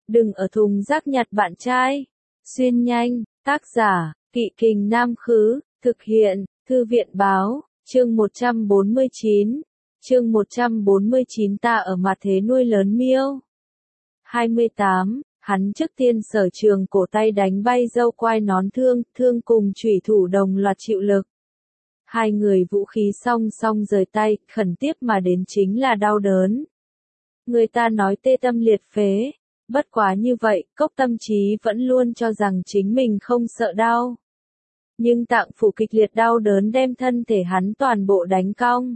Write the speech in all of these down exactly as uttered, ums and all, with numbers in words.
Đừng ở thùng rác nhặt bạn trai. Xuyên nhanh, tác giả, Kỵ Kình Nam Khứ, thực hiện, Thư viện Báo, chương một trăm bốn mươi chín. Chương một trăm bốn mươi chín ta ở mặt thế nuôi lớn miêu. hai mươi tám, hắn trước tiên sở trường cổ tay đánh bay dâu quai nón thương, thương cùng chủy thủ đồng loạt chịu lực. Hai người vũ khí song song rời tay, khẩn tiếp mà đến chính là đau đớn. Người ta nói tê tâm liệt phế, bất quá như vậy, Cốc Tâm Chí vẫn luôn cho rằng chính mình không sợ đau. Nhưng tạng phủ kịch liệt đau đớn đem thân thể hắn toàn bộ đánh cong.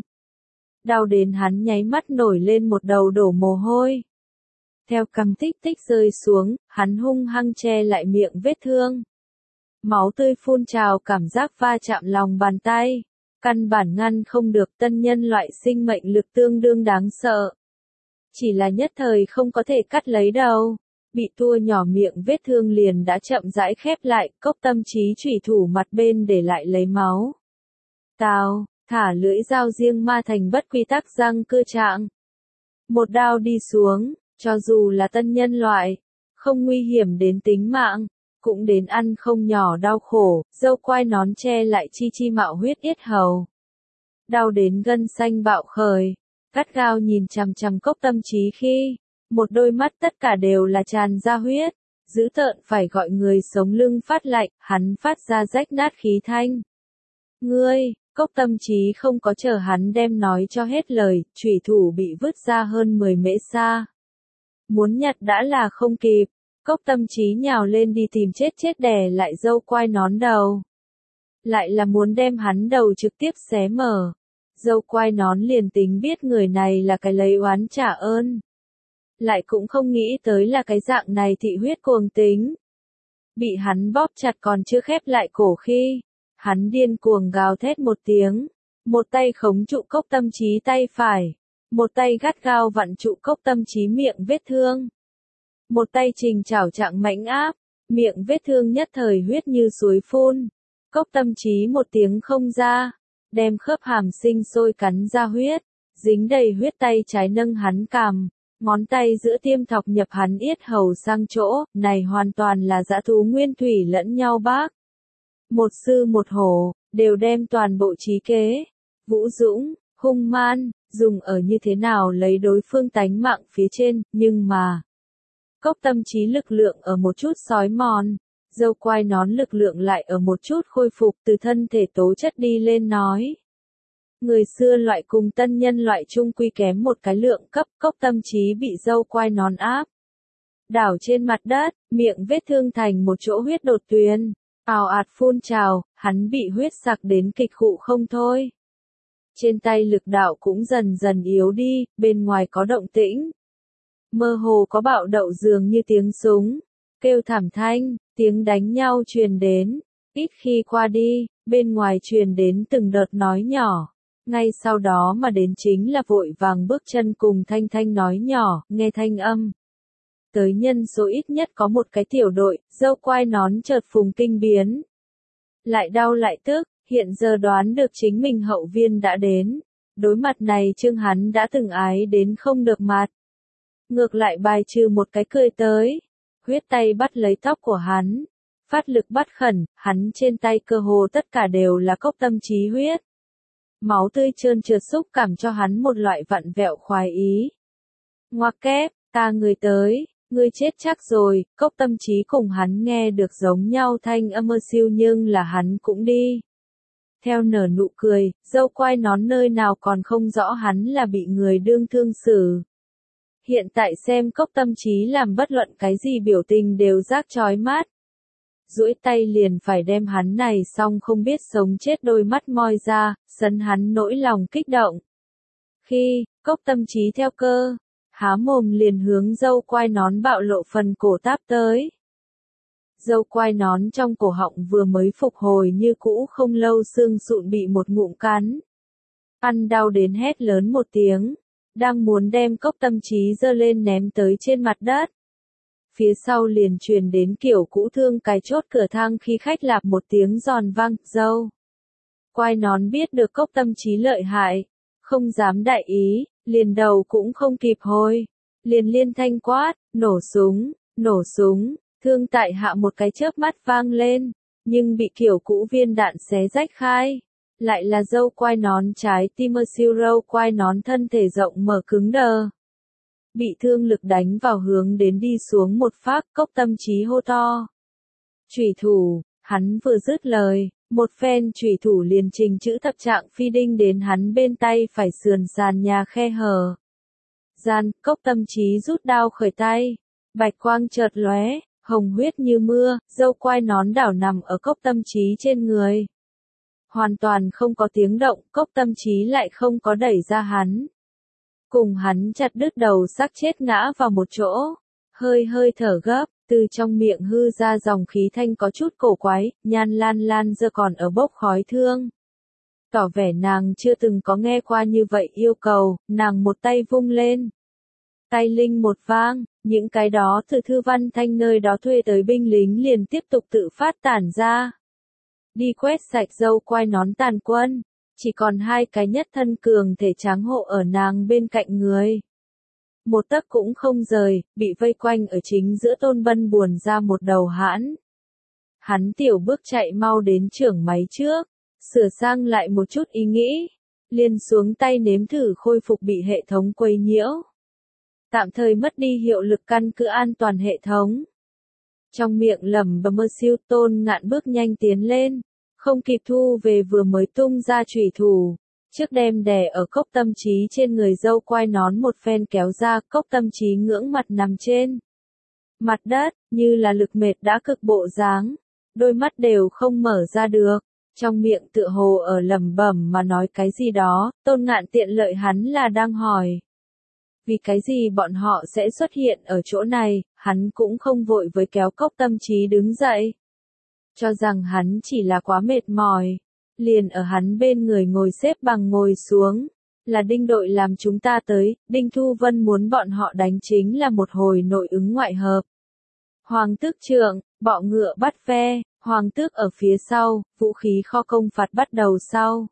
Đau đến hắn nháy mắt nổi lên một đầu đổ mồ hôi. Theo cằm tích tích rơi xuống, hắn hung hăng che lại miệng vết thương. Máu tươi phun trào, cảm giác va chạm lòng bàn tay. Căn bản ngăn không được, tân nhân loại sinh mệnh lực tương đương đáng sợ. Chỉ là nhất thời không có thể cắt lấy đầu. Bị tua nhỏ miệng vết thương liền đã chậm rãi khép lại, Cốc Tâm Chí chủy thủ mặt bên để lại lấy máu. Tào, thả lưỡi dao riêng ma thành bất quy tắc răng cưa trạng. Một đao đi xuống, cho dù là tân nhân loại, không nguy hiểm đến tính mạng, cũng đến ăn không nhỏ đau khổ, dâu quai nón che lại chi chi mạo huyết yết hầu. Đau đến gân xanh bạo khởi, gắt gao nhìn chằm chằm Cốc Tâm Chí khi, một đôi mắt tất cả đều là tràn ra huyết, dữ tợn phải gọi người sống lưng phát lạnh, hắn phát ra rách nát khí thanh. Ngươi, Cốc Tâm Chí không có chờ hắn đem nói cho hết lời, chủy thủ bị vứt ra hơn mười mễ xa. Muốn nhặt đã là không kịp, Cốc Tâm Chí nhào lên đi tìm chết chết đè lại dâu quai nón đầu. Lại là muốn đem hắn đầu trực tiếp xé mở. Dâu quai nón liền tính biết người này là cái lấy oán trả ơn. Lại cũng không nghĩ tới là cái dạng này thị huyết cuồng tính. Bị hắn bóp chặt còn chưa khép lại cổ khi, hắn điên cuồng gào thét một tiếng, một tay khống trụ Cốc Tâm Chí tay phải, một tay gắt gao vặn trụ Cốc Tâm Chí miệng vết thương. Một tay trình chảo trạng mãnh áp, miệng vết thương nhất thời huyết như suối phun. Cốc Tâm Chí một tiếng không ra, đem khớp hàm sinh sôi cắn ra huyết, dính đầy huyết tay trái nâng hắn cằm, ngón tay giữa tiêm thọc nhập hắn yết hầu sang chỗ, này hoàn toàn là dã thú nguyên thủy lẫn nhau bác. Một sư một hổ, đều đem toàn bộ trí kế, vũ dũng, hung man, dùng ở như thế nào lấy đối phương tánh mạng phía trên, nhưng mà Cốc Tâm Chí lực lượng ở một chút sói mòn, dâu quai nón lực lượng lại ở một chút khôi phục, từ thân thể tố chất đi lên nói. Người xưa loại cùng tân nhân loại chung quy kém một cái lượng cấp, Cốc Tâm Chí bị dâu quai nón áp. Đảo trên mặt đất, miệng vết thương thành một chỗ huyết đột tuyến, ào ạt phun trào, hắn bị huyết sặc đến kịch khụ không thôi. Trên tay lực đạo cũng dần dần yếu đi, bên ngoài có động tĩnh. Mơ hồ có bạo đậu dường như tiếng súng, kêu thảm thanh, tiếng đánh nhau truyền đến, ít khi qua đi, bên ngoài truyền đến từng đợt nói nhỏ. Ngay sau đó mà đến chính là vội vàng bước chân cùng thanh thanh nói nhỏ, nghe thanh âm. Tới nhân số ít nhất có một cái tiểu đội, dâu quai nón chợt phùng kinh biến. Lại đau lại tức, hiện giờ đoán được chính mình hậu viên đã đến. Đối mặt này Trương hắn đã từng ái đến không được mặt. Ngược lại bài trừ một cái cười tới. Huyết tay bắt lấy tóc của hắn. Phát lực bắt khẩn, hắn trên tay cơ hồ tất cả đều là Cốc Tâm Chí huyết. Máu tươi trơn trượt xúc cảm cho hắn một loại vặn vẹo khoái ý. Ngoặc kép, ta người tới, ngươi chết chắc rồi, Cốc Tâm Chí cùng hắn nghe được giống nhau thanh âm ơ siêu nhưng là hắn cũng đi. Theo nở nụ cười, dâu quai nón nơi nào còn không rõ hắn là bị người đương thương xử. Hiện tại xem Cốc Tâm Chí làm bất luận cái gì biểu tình đều rác chói mắt. Duỗi tay liền phải đem hắn này xong không biết sống chết đôi mắt moi ra, sấn hắn nỗi lòng kích động. Khi, Cốc Tâm Chí theo cơ, há mồm liền hướng dâu quai nón bạo lộ phần cổ táp tới. Dâu quai nón trong cổ họng vừa mới phục hồi như cũ không lâu xương sụn bị một ngụm cắn. Ăn đau đến hét lớn một tiếng, đang muốn đem Cốc Tâm Chí giơ lên ném tới trên mặt đất. Phía sau liền truyền đến kiểu cũ thương cái chốt cửa thang khi khách lạp một tiếng giòn vang, dâu quai nón biết được Cốc Tâm Chí lợi hại, không dám đại ý, liền đầu cũng không kịp hồi, liền liên thanh quát, nổ súng, Nổ súng, thương tại hạ một cái chớp mắt vang lên, nhưng bị kiểu cũ viên đạn xé rách khai. Lại là dâu quai nón trái tim siêu râu quai nón thân thể rộng mở cứng đờ. Bị thương lực đánh vào hướng đến đi xuống một phát, Cốc Tâm Chí hô to. Chủy thủ, hắn vừa dứt lời, một phen chủy thủ liền trình chữ thập trạng phi đinh đến hắn bên tay phải sườn sàn nhà khe hở. Gian, Cốc Tâm Chí rút đao khởi tay, bạch quang chợt lóe, hồng huyết như mưa, dâu quai nón đảo nằm ở Cốc Tâm Chí trên người. Hoàn toàn không có tiếng động, Cốc Tâm Chí lại không có đẩy ra hắn. Cùng hắn chặt đứt đầu xác chết ngã vào một chỗ, hơi hơi thở gấp, từ trong miệng hư ra dòng khí thanh có chút cổ quái, Nhan Lan Lan giờ còn ở bốc khói thương. Tỏ vẻ nàng chưa từng có nghe qua như vậy yêu cầu, nàng một tay vung lên. Tay linh một vang, những cái đó từ Thư Văn Thanh nơi đó thuê tới binh lính liền tiếp tục tự phát tản ra. Đi quét sạch dâu quai nón tàn quân, chỉ còn hai cái nhất thân cường thể tráng hộ ở nàng bên cạnh người. Một tấc cũng không rời, bị vây quanh ở chính giữa Tôn Bân buồn ra một đầu hãn. Hắn tiểu bước chạy mau đến trưởng máy trước, sửa sang lại một chút ý nghĩ, liền xuống tay nếm thử khôi phục bị hệ thống quấy nhiễu. Tạm thời mất đi hiệu lực căn cứ an toàn hệ thống. Trong miệng lẩm bẩm mơ siêu Tôn Ngạn bước nhanh tiến lên, không kịp thu về vừa mới tung ra chủy thủ, trước đem đè ở Cốc Tâm Chí trên người dâu quai nón một phen kéo ra, Cốc Tâm Chí ngưỡng mặt nằm trên mặt đất, như là lực mệt đã cực bộ dáng, đôi mắt đều không mở ra được, trong miệng tựa hồ ở lẩm bẩm mà nói cái gì đó. Tôn Ngạn tiện lợi hắn là đang hỏi, vì cái gì bọn họ sẽ xuất hiện ở chỗ này, hắn cũng không vội với kéo Cốc Tâm Chí đứng dậy. Cho rằng hắn chỉ là quá mệt mỏi, liền ở hắn bên người ngồi xếp bằng ngồi xuống, là Đinh đội làm chúng ta tới, Đinh Thu Vân muốn bọn họ đánh chính là một hồi nội ứng ngoại hợp. Hoàng tước trưởng, bọ ngựa bắt ve, hoàng tước ở phía sau, vũ khí kho công phạt bắt đầu sau.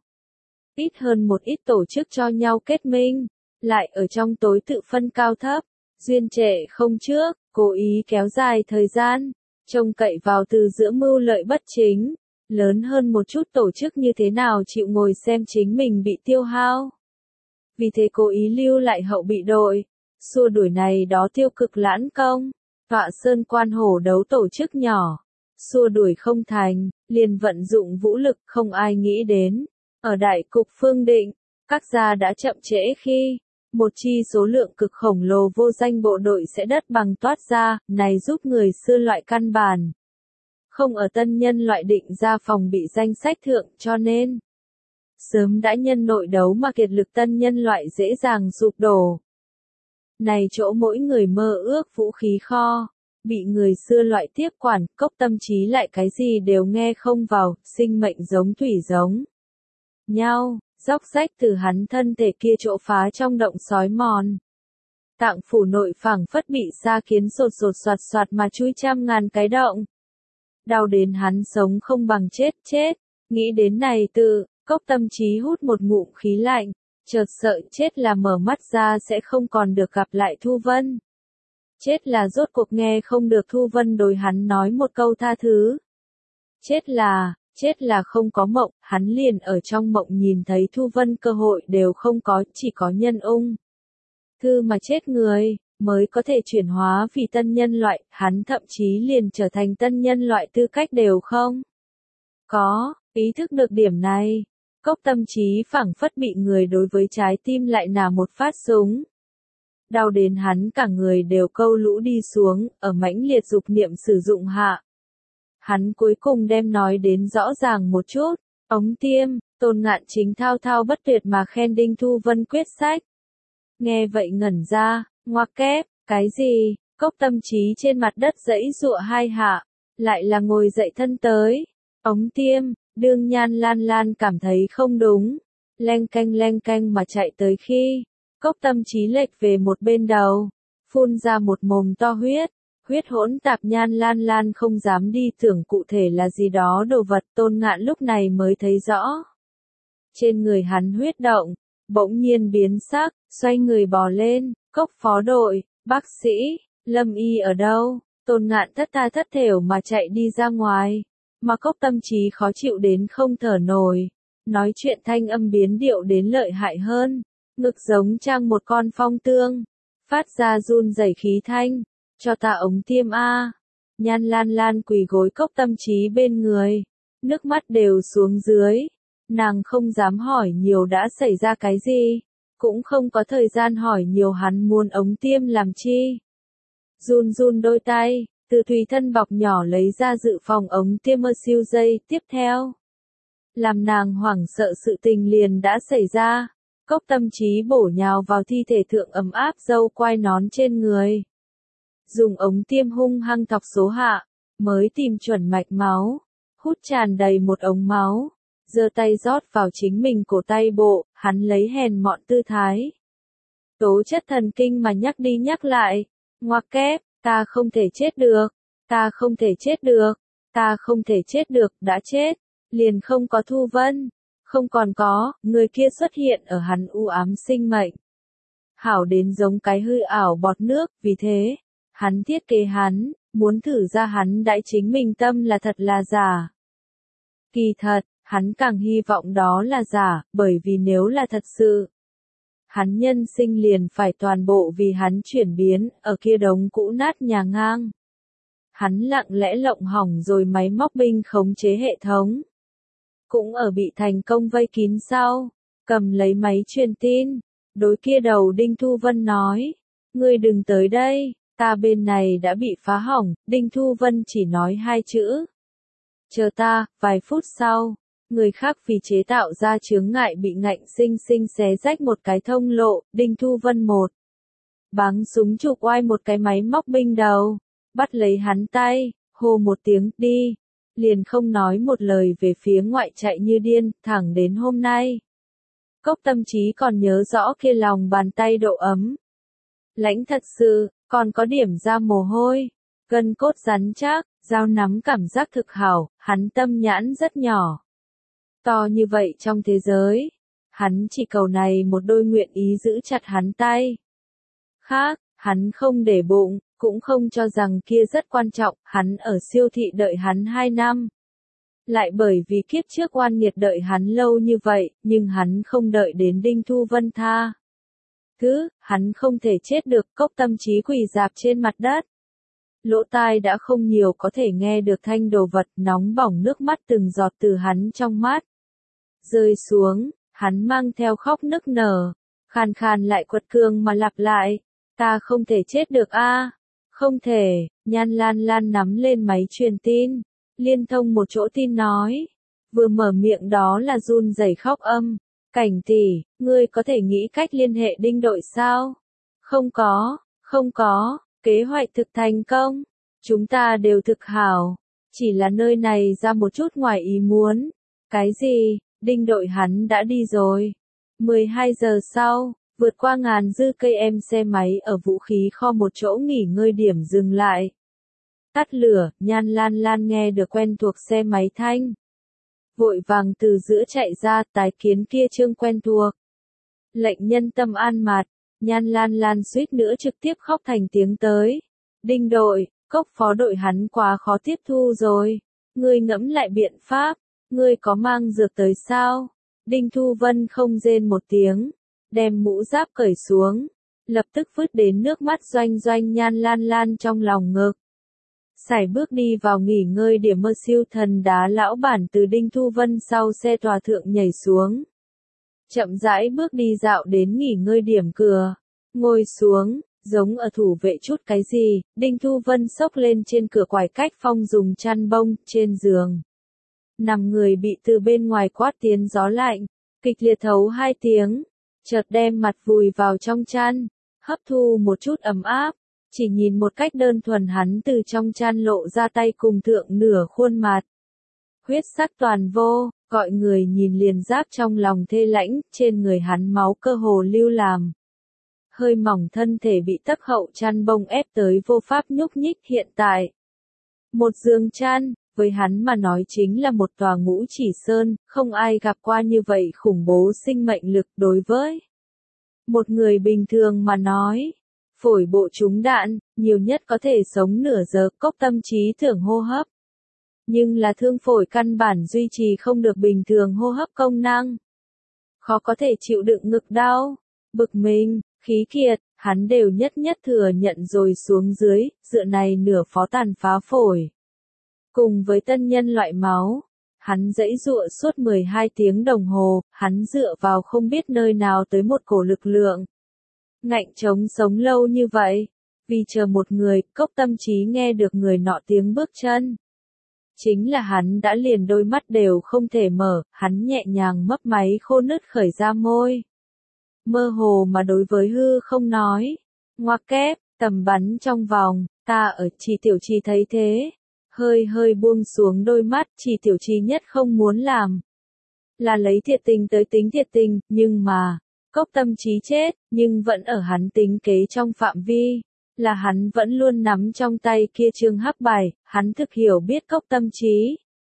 Ít hơn một ít tổ chức cho nhau kết minh, lại ở trong tối tự phân cao thấp, duyên trệ không trước, cố ý kéo dài thời gian, trông cậy vào từ giữa mưu lợi bất chính, lớn hơn một chút tổ chức như thế nào chịu ngồi xem chính mình bị tiêu hao. Vì thế cố ý lưu lại hậu bị đội, xua đuổi này đó tiêu cực lãn công, tọa sơn quan hổ đấu tổ chức nhỏ, xua đuổi không thành, liền vận dụng vũ lực không ai nghĩ đến. Ở đại cục phương định, các gia đã chậm trễ khi, một chi số lượng cực khổng lồ vô danh bộ đội sẽ đất bằng toát ra, này giúp người xưa loại căn bản. Không ở tân nhân loại định ra phòng bị danh sách thượng cho nên. Sớm đã nhân nội đấu mà kiệt lực tân nhân loại dễ dàng sụp đổ. Này chỗ mỗi người mơ ước vũ khí kho, bị người xưa loại tiếp quản, Cốc Tâm Chí lại cái gì đều nghe không vào, sinh mệnh giống thủy giống nhau, dốc rách từ hắn thân thể kia chỗ phá trong động sói mòn. Tạng phủ nội phảng phất bị sa kiến sột sột soạt soạt mà chui trăm ngàn cái động. Đau đến hắn sống không bằng chết chết, nghĩ đến này tự, Cốc Tâm Chí hút một ngụm khí lạnh, chợt sợ chết là mở mắt ra sẽ không còn được gặp lại Thu Vân. Chết là rốt cuộc nghe không được Thu Vân đối hắn nói một câu tha thứ. Chết là, chết là không có mộng, hắn liền ở trong mộng nhìn thấy Thu Vân cơ hội đều không có, chỉ có nhân ung. Thư mà chết người, mới có thể chuyển hóa vì tân nhân loại, hắn thậm chí liền trở thành tân nhân loại tư cách đều không. Có, ý thức được điểm này, Cốc Tâm Chí phảng phất bị người đối với trái tim lại nả một phát súng. Đau đến hắn cả người đều câu lũ đi xuống, ở mãnh liệt dục niệm sử dụng hạ. Hắn cuối cùng đem nói đến rõ ràng một chút, ống tiêm, Tôn Ngạn chính thao thao bất tuyệt mà khen Đinh Thu Vân quyết sách. Nghe vậy ngẩn ra, ngoặc kép, cái gì, Cốc Tâm Chí trên mặt đất dãy dụa hai hạ, lại là ngồi dậy thân tới, ống tiêm, đương Nhan Lan Lan cảm thấy không đúng, leng canh leng canh mà chạy tới khi, Cốc Tâm Chí lệch về một bên đầu, phun ra một mồm to huyết. Huyết hỗn tạp. Nhan Lan Lan không dám đi tưởng cụ thể là gì đó đồ vật, Tôn Ngạn lúc này mới thấy rõ. Trên người hắn huyết động, bỗng nhiên biến sắc, xoay người bò lên, Cốc phó đội, bác sĩ, Lâm y ở đâu? Tôn Ngạn thất tha thất thểu mà chạy đi ra ngoài, mà Cốc Tâm Chí khó chịu đến không thở nổi, nói chuyện thanh âm biến điệu đến lợi hại hơn, ngực giống trang một con phong tương, phát ra run rẩy khí thanh, cho ta ống tiêm a. Nhan Lan Lan quỳ gối Cốc Tâm Chí bên người, nước mắt đều xuống dưới, nàng không dám hỏi nhiều đã xảy ra cái gì, cũng không có thời gian hỏi nhiều hắn muốn ống tiêm làm chi. Run run đôi tay, từ tùy thân bọc nhỏ lấy ra dự phòng ống tiêm mơ siêu dây, tiếp theo. Làm nàng hoảng sợ sự tình liền đã xảy ra, Cốc Tâm Chí bổ nhào vào thi thể thượng ấm áp dâu quai nón trên người. Dùng ống tiêm hung hăng thọc số hạ, mới tìm chuẩn mạch máu, hút tràn đầy một ống máu, giơ tay rót vào chính mình cổ tay bộ, hắn lấy hèn mọn tư thái. Tố chất thần kinh mà nhắc đi nhắc lại, ngoặc kép, ta không thể chết được, ta không thể chết được, ta không thể chết được, đã chết, liền không có Thu Vân, không còn có, người kia xuất hiện ở hắn u ám sinh mệnh. Hảo đến giống cái hư ảo bọt nước, vì thế, hắn thiết kế hắn, muốn thử ra hắn đãi chính mình tâm là thật là giả. Kỳ thật, hắn càng hy vọng đó là giả, bởi vì nếu là thật sự, hắn nhân sinh liền phải toàn bộ vì hắn chuyển biến, ở kia đống cũ nát nhà ngang. Hắn lặng lẽ lộng hỏng rồi máy móc binh khống chế hệ thống. Cũng ở bị thành công vây kín sau, cầm lấy máy truyền tin, đối kia đầu Đinh Thu Vân nói, ngươi đừng tới đây, ta bên này đã bị phá hỏng, Đinh Thu Vân chỉ nói hai chữ. Chờ ta, vài phút sau, người khác vì chế tạo ra chướng ngại bị ngạnh sinh sinh xé rách một cái thông lộ, Đinh Thu Vân một. Báng súng chụp oai một cái máy móc binh đầu, bắt lấy hắn tay, hô một tiếng, đi, liền không nói một lời về phía ngoại chạy như điên, thẳng đến hôm nay. Cốc Tâm Chí còn nhớ rõ kia lòng bàn tay độ ấm. Lãnh thật sự, còn có điểm ra mồ hôi, gân cốt rắn chắc, dao nắm cảm giác thực hảo, hắn tâm nhãn rất nhỏ. To như vậy trong thế giới, hắn chỉ cầu này một đôi nguyện ý giữ chặt hắn tay. Khác, hắn không để bụng, cũng không cho rằng kia rất quan trọng, hắn ở siêu thị đợi hắn hai năm. Lại bởi vì kiếp trước oan nghiệt đợi hắn lâu như vậy, nhưng hắn không đợi đến Đinh Thu Vân tha. Thứ, hắn không thể chết được, Cốc Tâm Chí quỳ dạp trên mặt đất. Lỗ tai đã không nhiều có thể nghe được thanh đồ vật, nóng bỏng nước mắt từng giọt từ hắn trong mắt. Rơi xuống, hắn mang theo khóc nức nở, khàn khàn lại quật cường mà lặp lại, ta không thể chết được a, không thể. Nhan Lan Lan nắm lên máy truyền tin, liên thông một chỗ tin nói, vừa mở miệng đó là run rẩy khóc âm, Cảnh tỷ, ngươi có thể nghĩ cách liên hệ Đinh đội sao? Không có, không có, kế hoạch thực thành công, chúng ta đều thực hảo, chỉ là nơi này ra một chút ngoài ý muốn. Cái gì? Đinh đội hắn đã đi rồi. mười hai giờ sau, vượt qua ngàn dư cây em xe máy ở vũ khí kho một chỗ nghỉ ngơi điểm dừng lại. Tắt lửa, Nhan Lan Lan nghe được quen thuộc xe máy thanh. Vội vàng từ giữa chạy ra, tái kiến kia trương quen thuộc. Lệnh nhân tâm an mặt, Nhan Lan Lan suýt nữa trực tiếp khóc thành tiếng tới. Đinh đội, Cốc phó đội hắn quá khó tiếp thu rồi. Ngươi ngẫm lại biện pháp, ngươi có mang dược tới sao? Đinh Thu Vân không rên một tiếng, đem mũ giáp cởi xuống, lập tức vứt đến nước mắt doanh doanh Nhan Lan Lan trong lòng ngực. Sải bước đi vào nghỉ ngơi điểm mơ siêu thần đá lão bản từ Đinh Thu Vân sau xe tòa thượng nhảy xuống. Chậm rãi bước đi dạo đến nghỉ ngơi điểm cửa, ngồi xuống, giống ở thủ vệ chút cái gì, Đinh Thu Vân xốc lên trên cửa quải cách phong dùng chăn bông, trên giường. Nằm người bị từ bên ngoài quát tiến gió lạnh, kịch liệt thấu hai tiếng, chợt đem mặt vùi vào trong chăn, hấp thu một chút ấm áp. Chỉ nhìn một cách đơn thuần hắn từ trong chăn lộ ra tay cùng thượng nửa khuôn mặt. Huyết sắc toàn vô, gọi người nhìn liền giáp trong lòng thê lãnh, trên người hắn máu cơ hồ lưu làm. Hơi mỏng thân thể bị tấc hậu chăn bông ép tới vô pháp nhúc nhích hiện tại. Một giường chăn, với hắn mà nói chính là một tòa ngũ chỉ sơn, không ai gặp qua như vậy khủng bố sinh mệnh lực đối với một người bình thường mà nói. phổi bộ trúng đạn, nhiều nhất có thể sống nửa giờ, Cốc Tâm Trí tưởng hô hấp. Nhưng là thương phổi căn bản duy trì không được bình thường hô hấp công năng. Khó có thể chịu đựng ngực đau, bực mình, khí kiệt, hắn đều nhất nhất thừa nhận rồi xuống dưới, dựa này nửa phó tàn phá phổi. Cùng với tân nhân loại máu, hắn giãy giụa suốt mười hai tiếng đồng hồ, hắn dựa vào không biết nơi nào tới một cổ lực lượng. Ngạnh chống sống lâu như vậy, vì chờ một người, Cốc Tâm Trí nghe được người nọ tiếng bước chân. Chính là hắn đã liền đôi mắt đều không thể mở, hắn nhẹ nhàng mấp máy khô nứt khởi ra môi. Mơ hồ mà đối với hư không nói, ngoặc kép, tầm bắn trong vòng, ta ở Chỉ Tiểu Trì thấy thế. Hơi hơi buông xuống đôi mắt, Chỉ Tiểu Trì nhất không muốn làm. Là lấy thiệt tình tới tính thiệt tình, nhưng mà, Cốc Tâm Trí chết, nhưng vẫn ở hắn tính kế trong phạm vi. Là hắn vẫn luôn nắm trong tay kia chương hắc bài, hắn thực hiểu biết Cốc Tâm Trí.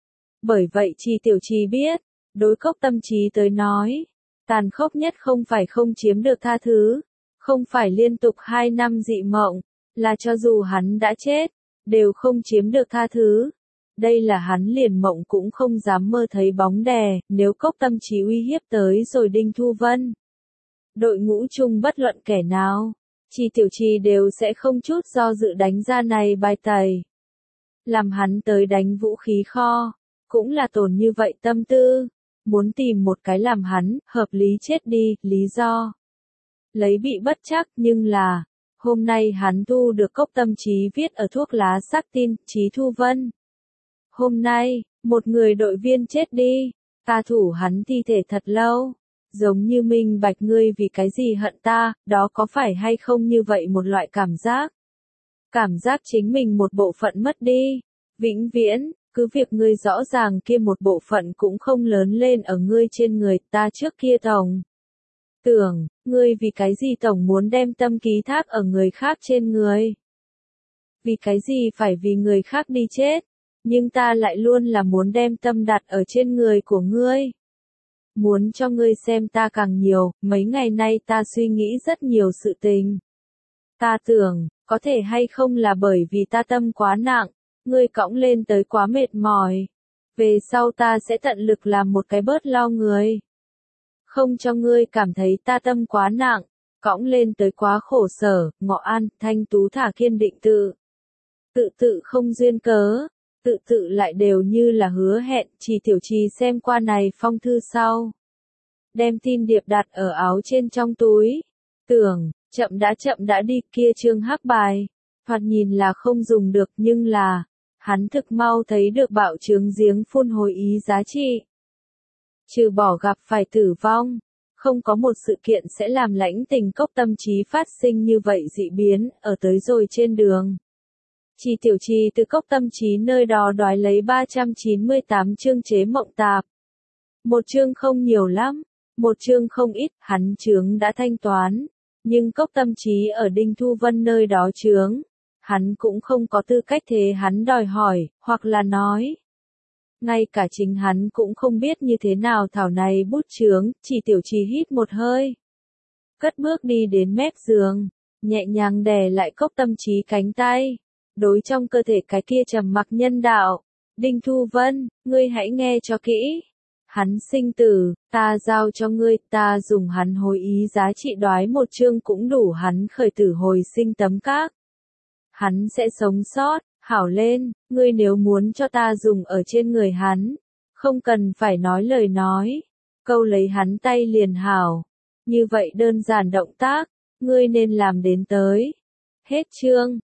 Bởi vậy Chỉ Tiểu Trì biết, đối Cốc Tâm Trí tới nói, tàn khốc nhất không phải không chiếm được tha thứ, không phải liên tục hai năm dị mộng, là cho dù hắn đã chết, đều không chiếm được tha thứ. Đây là hắn liền mộng cũng không dám mơ thấy bóng đè, nếu Cốc Tâm Trí uy hiếp tới rồi Đinh Thu Vân. Đội ngũ chung bất luận kẻ nào, Chỉ Tiểu Trì đều sẽ không chút do dự đánh ra này bài tẩy. Làm hắn tới đánh vũ khí kho, cũng là tổn như vậy tâm tư, muốn tìm một cái làm hắn, hợp lý chết đi, lý do. Lấy bị bất chắc, nhưng là, hôm nay hắn thu được Cốc Tâm Trí viết ở thuốc lá xác tin, Trí Thu Vân. Hôm nay, một người đội viên chết đi, ta thủ hắn thi thể thật lâu. Giống như minh bạch ngươi vì cái gì hận ta, đó có phải hay không như vậy một loại cảm giác. Cảm giác chính mình một bộ phận mất đi. Vĩnh viễn, cứ việc ngươi rõ ràng kia một bộ phận cũng không lớn lên ở ngươi trên người ta trước kia tổng. Tưởng, ngươi vì cái gì tổng muốn đem tâm ký thác ở người khác trên người. Vì cái gì phải vì người khác đi chết, nhưng ta lại luôn là muốn đem tâm đặt ở trên người của ngươi. Muốn cho ngươi xem ta càng nhiều, mấy ngày nay ta suy nghĩ rất nhiều sự tình. Ta tưởng, có thể hay không là bởi vì ta tâm quá nặng, ngươi cõng lên tới quá mệt mỏi. Về sau ta sẽ tận lực làm một cái bớt lo người. Không cho ngươi cảm thấy ta tâm quá nặng, cõng lên tới quá khổ sở, Ngọ An, Thanh Tú thả kiên định tự. Tự tự không duyên cớ. Tự tự lại đều như là hứa hẹn, Chỉ Tiểu Trì xem qua này phong thư sau. Đem tin điệp đặt ở áo trên trong túi. Tưởng, chậm đã chậm đã đi kia chương hắc bài. Thoạt nhìn là không dùng được nhưng là, hắn thực mau thấy được bạo chướng giếng phun hồi ý giá trị. Trừ bỏ gặp phải tử vong, không có một sự kiện sẽ làm lãnh tình Cốc Tâm Trí phát sinh như vậy dị biến, ở tới rồi trên đường. Chỉ Tiểu Trì từ Cốc Tâm Trí nơi đó đoái lấy ba trăm chín mươi tám chương chế mộng tạp. Một chương không nhiều lắm, một chương không ít, hắn chướng đã thanh toán. Nhưng Cốc Tâm Trí ở Đinh Thu Vân nơi đó chướng. Hắn cũng không có tư cách thế hắn đòi hỏi, hoặc là nói. Ngay cả chính hắn cũng không biết như thế nào thảo này bút chướng, Chỉ Tiểu Trì hít một hơi. Cất bước đi đến mép giường, nhẹ nhàng đè lại Cốc Tâm Trí cánh tay. Đối trong cơ thể cái kia trầm mặc nhân đạo. Đinh Thu Vân, ngươi hãy nghe cho kỹ. Hắn sinh tử, ta giao cho ngươi, ta dùng hắn hồi ý giá trị đoái một chương cũng đủ hắn khởi tử hồi sinh tấm các. Hắn sẽ sống sót, hảo lên, ngươi nếu muốn cho ta dùng ở trên người hắn, không cần phải nói lời nói. Câu lấy hắn tay liền hảo. Như vậy đơn giản động tác, ngươi nên làm đến tới. Hết chương.